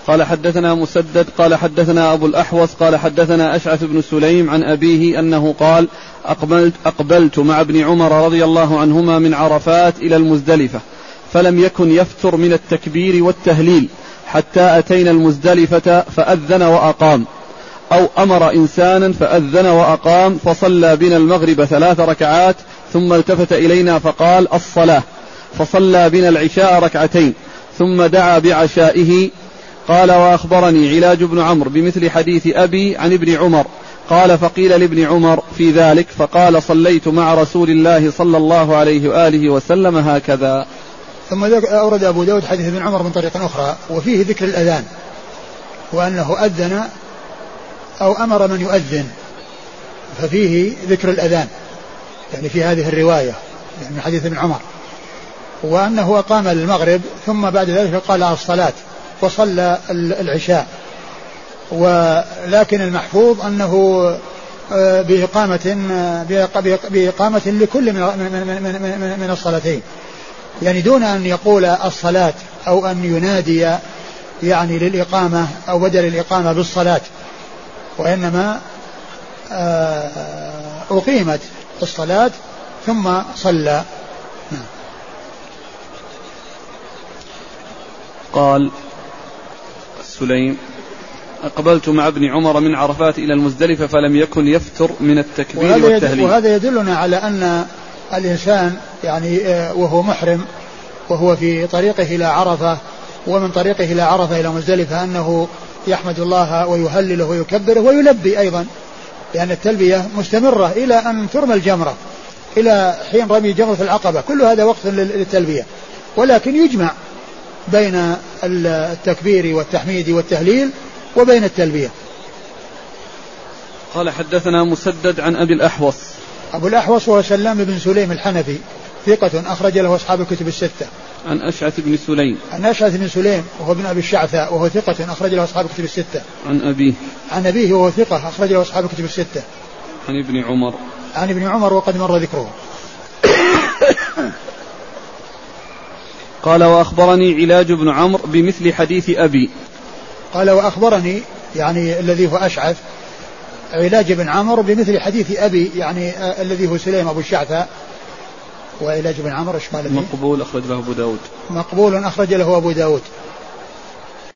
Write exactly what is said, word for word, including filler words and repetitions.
قال حدثنا مسدد قال حدثنا أبو الأحوص قال حدثنا أشعث بن سليم عن أبيه أنه قال أقبلت, أقبلت مع ابن عمر رضي الله عنهما من عرفات إلى المزدلفة فلم يكن يفتر من التكبير والتهليل حتى أتينا المزدلفة فأذن وأقام أو أمر إنسانا فأذن وأقام فصلى بنا المغرب ثلاث ركعات ثم التفت إلينا فقال الصلاة فصلى بنا العشاء ركعتين ثم دعا بعشائه. قال وأخبرني علاج بن عمرو بمثل حديث أبي عن ابن عمر قال فقيل لابن عمر في ذلك فقال صليت مع رسول الله صلى الله عليه وآله وسلم هكذا. ثم أورد أبو داود حديث ابن عمر من طريق أخرى وفيه ذكر الأذان وأنه أذن أو أمر من يؤذن ففيه ذكر الأذان يعني في هذه الرواية يعني من حديث ابن عمر وأنه أقام المغرب ثم بعد ذلك قال الصلاة وصلى العشاء. ولكن المحفوظ أنه بإقامة بإقامة لكل من من من الصلاتين يعني دون أن يقول الصلاة أو أن ينادي يعني للإقامة أو بدل الإقامة بالصلاة وإنما أقيمت الصلاة ثم صلى. قال سليم أقبلت مع ابن عمر من عرفات إلى المزدلفة فلم يكن يفتر من التكبير والتهليل. وهذا يدلنا على أن الإنسان يعني وهو محرم وهو في طريقه إلى عرفة ومن طريقه إلى عرفة إلى مزدلفة أنه يحمد الله ويهلله ويكبره ويلبي أيضا لأن التلبية مستمرة إلى أن ترمى الجمرة إلى حين رمي جمرة العقبة كل هذا وقت للتلبية ولكن يجمع بين التكبير والتحميد والتهليل وبين التلبية. قال حدثنا مسدد عن أبي الأحوص. أبو الأحوص هو سلام بن سليم الحنفي ثقة أخرج له أصحاب الكتب الستة. عن أشعث بن سليم. عن أشعث بن سليم وهو ابن أبي الشعثاء وهو ثقة أخرج له أصحاب الكتب الستة. عن أبيه. عن أبيه وهو ثقة أخرج له أصحاب الكتب الستة. عن ابن عمر. عن ابن عمر وقد مر ذكره. قال وأخبرني علاج بن عمرو بمثل حديث أبي. قال وأخبرني يعني الذي هو أشعث علاج بن عمرو بمثل حديث أبي يعني آه الذي هو سليم أبو الشعثاء. وعلاج بن عمرو إيش قال؟ مقبول أخرج له أبو داود. مقبول أخرج له أبو داود.